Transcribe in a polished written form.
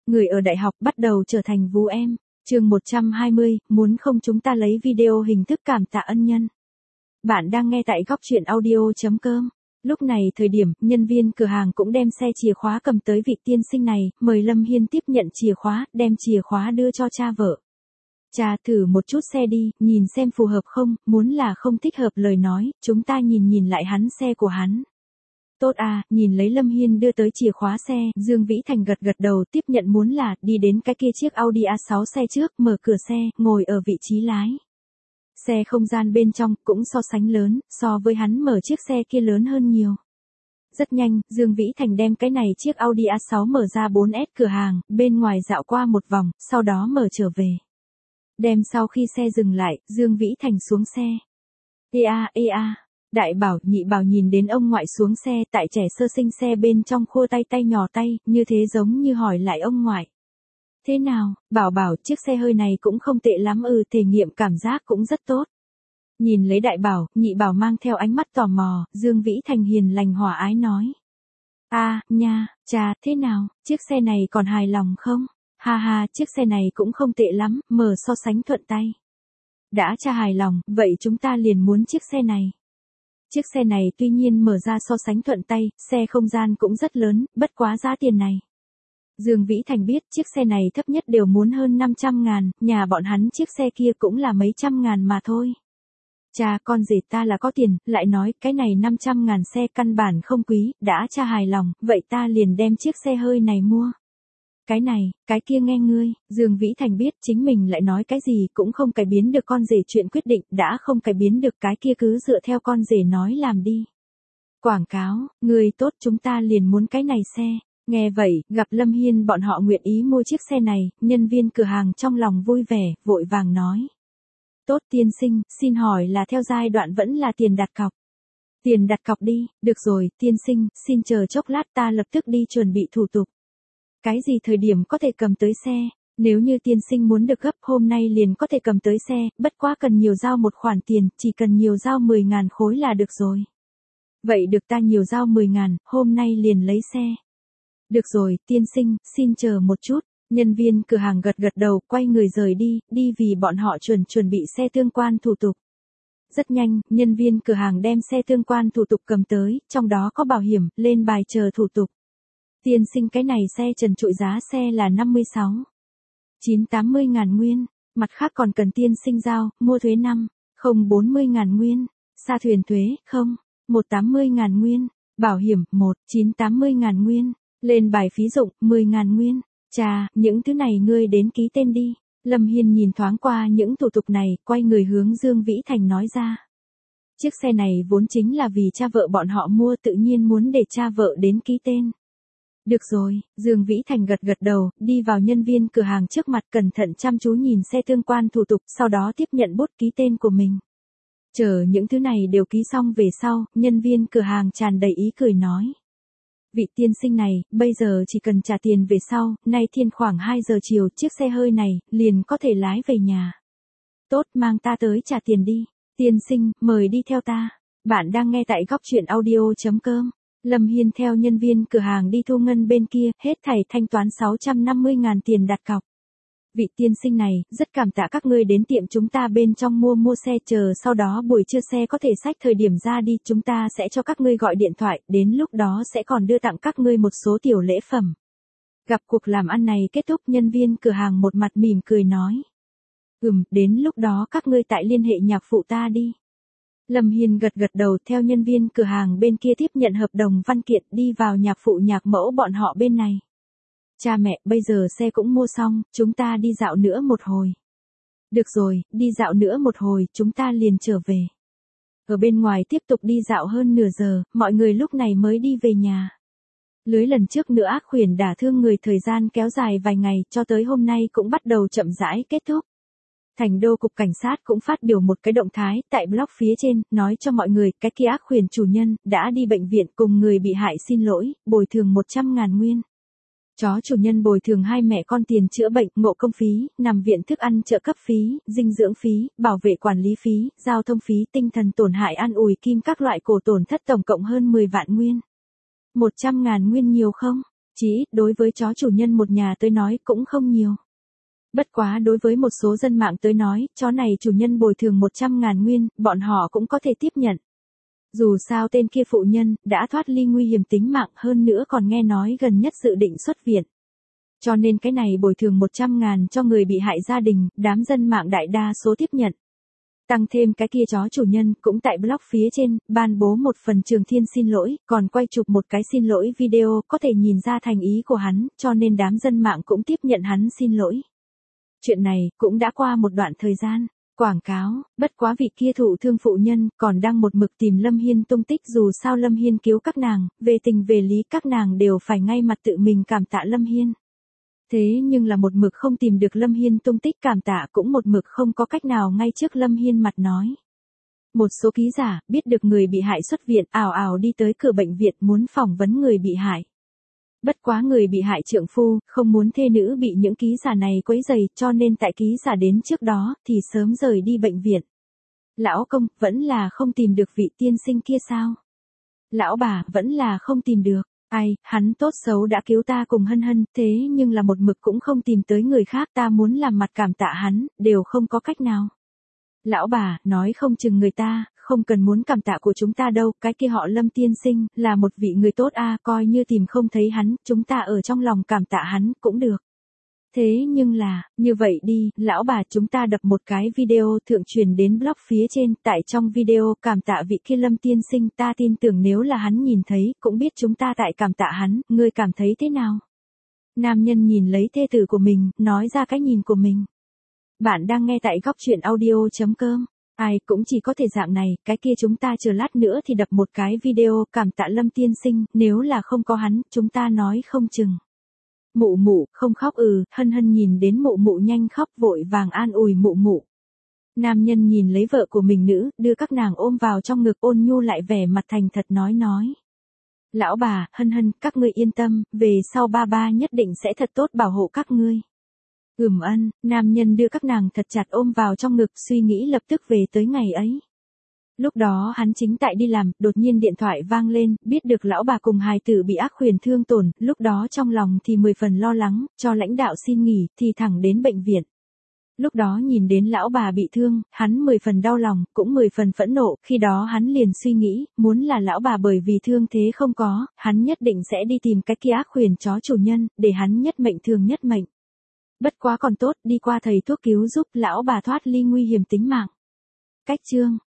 người ở đại học bắt đầu trở thành vú em. Chương 120, muốn không chúng ta lấy video hình thức cảm tạ ân nhân. Bạn đang nghe tại góc truyện audio.com. Lúc này thời điểm, nhân viên cửa hàng cũng đem xe chìa khóa cầm tới vị tiên sinh này, mời Lâm Hiên tiếp nhận chìa khóa, đem chìa khóa đưa cho cha vợ. Cha thử một chút xe đi, nhìn xem phù hợp không, muốn là không thích hợp lời nói, chúng ta nhìn lại hắn xe của hắn. Tốt à, nhìn lấy Lâm Hiên đưa tới chìa khóa xe, Dương Vĩ Thành gật đầu tiếp nhận muốn là, đi đến cái kia chiếc Audi A6 xe trước, mở cửa xe, ngồi ở vị trí lái. Xe không gian bên trong cũng so sánh lớn, so với hắn mở chiếc xe kia lớn hơn nhiều. Rất nhanh, Dương Vĩ Thành đem cái này chiếc Audi A6 mở ra 4S cửa hàng, bên ngoài dạo qua một vòng, sau đó mở trở về. Đem sau khi xe dừng lại, Dương Vĩ Thành xuống xe. Ea. Đại bảo, nhị bảo nhìn đến ông ngoại xuống xe tại trẻ sơ sinh xe bên trong khua tay nhỏ tay, như thế giống như hỏi lại ông ngoại. Thế nào, bảo chiếc xe hơi này cũng không tệ lắm thể nghiệm cảm giác cũng rất tốt. Nhìn lấy đại bảo, nhị bảo mang theo ánh mắt tò mò, Dương Vĩ Thành hiền lành hòa ái nói. Nha, cha, thế nào, chiếc xe này còn hài lòng không? Ha, chiếc xe này cũng không tệ lắm, mở so sánh thuận tay. Đã cha hài lòng, vậy chúng ta liền muốn chiếc xe này. Chiếc xe này tuy nhiên mở ra so sánh thuận tay, xe không gian cũng rất lớn, bất quá giá tiền này. Dương Vĩ Thành biết chiếc xe này thấp nhất đều muốn hơn 500.000, nhà bọn hắn chiếc xe kia cũng là mấy trăm ngàn mà thôi. Cha, con rể ta là có tiền, lại nói cái này 500.000 xe căn bản không quý, đã cha hài lòng, vậy ta liền đem chiếc xe hơi này mua. Cái này, cái kia nghe ngươi, Dương Vĩ Thành biết chính mình lại nói cái gì cũng không cải biến được con rể chuyện quyết định, đã không cải biến được cái kia cứ dựa theo con rể nói làm đi. Quảng cáo, ngươi tốt chúng ta liền muốn cái này xe. Nghe vậy, gặp Lâm Hiên bọn họ nguyện ý mua chiếc xe này, nhân viên cửa hàng trong lòng vui vẻ, vội vàng nói. Tốt tiên sinh, xin hỏi là theo giai đoạn vẫn là tiền đặt cọc. Tiền đặt cọc đi, được rồi, tiên sinh, xin chờ chốc lát ta lập tức đi chuẩn bị thủ tục. Cái gì thời điểm có thể cầm tới xe, nếu như tiên sinh muốn được gấp hôm nay liền có thể cầm tới xe, bất quá cần nhiều giao một khoản tiền, chỉ cần nhiều giao 10.000 khối là được rồi. Vậy được ta nhiều giao 10.000, hôm nay liền lấy xe. Được rồi, tiên sinh, xin chờ một chút, nhân viên cửa hàng gật đầu, quay người rời đi vì bọn họ chuẩn bị xe tương quan thủ tục. Rất nhanh, nhân viên cửa hàng đem xe tương quan thủ tục cầm tới, trong đó có bảo hiểm, lên bài chờ thủ tục. Tiên sinh cái này xe trần trụi giá xe là 980.000 nguyên, mặt khác còn cần tiên sinh giao, mua thuế 40.000 nguyên, sa thuyền thuế, 180.000 nguyên, bảo hiểm, 980.000 nguyên, lên bài phí dụng, 10.000 nguyên. Chà, những thứ này ngươi đến ký tên đi. Lâm Hiên nhìn thoáng qua những thủ tục này, quay người hướng Dương Vĩ Thành nói ra. Chiếc xe này vốn chính là vì cha vợ bọn họ mua, tự nhiên muốn để cha vợ đến ký tên. Được rồi, Dương Vĩ Thành gật đầu, đi vào nhân viên cửa hàng trước mặt cẩn thận chăm chú nhìn xe tương quan thủ tục, sau đó tiếp nhận bút ký tên của mình. Chờ những thứ này đều ký xong về sau, nhân viên cửa hàng tràn đầy ý cười nói. Vị tiên sinh này, bây giờ chỉ cần trả tiền về sau, nay thiên khoảng 2 giờ chiều chiếc xe hơi này, liền có thể lái về nhà. Tốt, mang ta tới trả tiền đi. Tiên sinh, mời đi theo ta. Bạn đang nghe tại góc truyện audio.com. Lâm Hiên theo nhân viên cửa hàng đi thu ngân bên kia, hết thảy thanh toán 650.000 tiền đặt cọc. Vị tiên sinh này, rất cảm tạ các ngươi đến tiệm chúng ta bên trong mua xe chờ sau đó buổi trưa xe có thể xách thời điểm ra đi, chúng ta sẽ cho các ngươi gọi điện thoại, đến lúc đó sẽ còn đưa tặng các ngươi một số tiểu lễ phẩm. Gặp cuộc làm ăn này kết thúc nhân viên cửa hàng một mặt mỉm cười nói. Đến lúc đó các ngươi tại liên hệ nhạc phụ ta đi. Lâm Hiên gật đầu theo nhân viên cửa hàng bên kia tiếp nhận hợp đồng văn kiện đi vào nhạc phụ nhạc mẫu bọn họ bên này. Cha mẹ, bây giờ xe cũng mua xong, chúng ta đi dạo nữa một hồi. Được rồi, đi dạo nữa một hồi, chúng ta liền trở về. Ở bên ngoài tiếp tục đi dạo hơn nửa giờ, mọi người lúc này mới đi về nhà. Lưới lần trước nữa ác khuyển đả thương người thời gian kéo dài vài ngày, cho tới hôm nay cũng bắt đầu chậm rãi kết thúc. Thành đô cục cảnh sát cũng phát biểu một cái động thái tại blog phía trên, nói cho mọi người cái kia ác khuyển chủ nhân đã đi bệnh viện cùng người bị hại xin lỗi, bồi thường 100.000 nguyên. Chó chủ nhân bồi thường hai mẹ con tiền chữa bệnh, ngộ công phí, nằm viện thức ăn trợ cấp phí, dinh dưỡng phí, bảo vệ quản lý phí, giao thông phí, tinh thần tổn hại an ủi kim các loại cổ tổn thất tổng cộng hơn 10 vạn nguyên. 100.000 nguyên nhiều không? Chỉ ít đối với chó chủ nhân một nhà tới nói cũng không nhiều. Bất quá đối với một số dân mạng tới nói, chó này chủ nhân bồi thường 100.000 nguyên, bọn họ cũng có thể tiếp nhận. Dù sao tên kia phụ nhân, đã thoát ly nguy hiểm tính mạng hơn nữa còn nghe nói gần nhất dự định xuất viện. Cho nên cái này bồi thường 100.000 cho người bị hại gia đình, đám dân mạng đại đa số tiếp nhận. Tăng thêm cái kia chó chủ nhân cũng tại blog phía trên, ban bố một phần Trường Thiên xin lỗi, còn quay chụp một cái xin lỗi video có thể nhìn ra thành ý của hắn, cho nên đám dân mạng cũng tiếp nhận hắn xin lỗi. Chuyện này cũng đã qua một đoạn thời gian. Quảng cáo, bất quá vị kia thụ thương phụ nhân còn đang một mực tìm Lâm Hiên tung tích dù sao Lâm Hiên cứu các nàng, về tình về lý các nàng đều phải ngay mặt tự mình cảm tạ Lâm Hiên. Thế nhưng là một mực không tìm được Lâm Hiên tung tích cảm tạ cũng một mực không có cách nào ngay trước Lâm Hiên mặt nói. Một số ký giả biết được người bị hại xuất viện ào ào đi tới cửa bệnh viện muốn phỏng vấn người bị hại. Bất quá người bị hại trượng phu không muốn thê nữ bị những ký giả này quấy rầy cho nên tại ký giả đến trước đó thì sớm rời đi bệnh viện. Lão công vẫn là không tìm được vị tiên sinh kia sao? Lão bà vẫn là không tìm được. Ai, hắn tốt xấu đã cứu ta cùng Hân Hân, thế nhưng là một mực cũng không tìm tới người khác ta muốn làm mặt cảm tạ hắn, đều không có cách nào. Lão bà, nói không chừng người ta, không cần muốn cảm tạ của chúng ta đâu, cái kia họ Lâm tiên sinh, là một vị người tốt coi như tìm không thấy hắn, chúng ta ở trong lòng cảm tạ hắn, cũng được. Thế nhưng là, như vậy đi, lão bà chúng ta đập một cái video thượng truyền đến blog phía trên, tại trong video cảm tạ vị kia Lâm tiên sinh ta tin tưởng nếu là hắn nhìn thấy, cũng biết chúng ta tại cảm tạ hắn, ngươi cảm thấy thế nào? Nam nhân nhìn lấy thê tử của mình, nói ra cái nhìn của mình. Bạn đang nghe tại góc truyện audio.com. Ai cũng chỉ có thể dạng này, cái kia chúng ta chờ lát nữa thì đập một cái video cảm tạ Lâm tiên sinh, nếu là không có hắn, chúng ta nói không chừng. Mụ mụ, không khóc Hân Hân nhìn đến mụ mụ nhanh khóc vội vàng an ủi mụ mụ. Nam nhân nhìn lấy vợ của mình nữ, đưa các nàng ôm vào trong ngực ôn nhu lại vẻ mặt thành thật nói. Lão bà, Hân Hân, các ngươi yên tâm, về sau ba ba nhất định sẽ thật tốt bảo hộ các ngươi. Ân, nam nhân đưa các nàng thật chặt ôm vào trong ngực suy nghĩ lập tức về tới ngày ấy. Lúc đó hắn chính tại đi làm, đột nhiên điện thoại vang lên, biết được lão bà cùng hài tử bị ác khuyển thương tổn, lúc đó trong lòng thì 10 phần lo lắng, cho lãnh đạo xin nghỉ, thì thẳng đến bệnh viện. Lúc đó nhìn đến lão bà bị thương, hắn 10 phần đau lòng, cũng 10 phần phẫn nộ, khi đó hắn liền suy nghĩ, muốn là lão bà bởi vì thương thế không có, hắn nhất định sẽ đi tìm cái kia ác khuyển chó chủ nhân, để hắn nhất mệnh thường nhất mệnh. Bất quá còn tốt, đi qua thầy thuốc cứu giúp lão bà thoát ly nguy hiểm tính mạng. Cách chương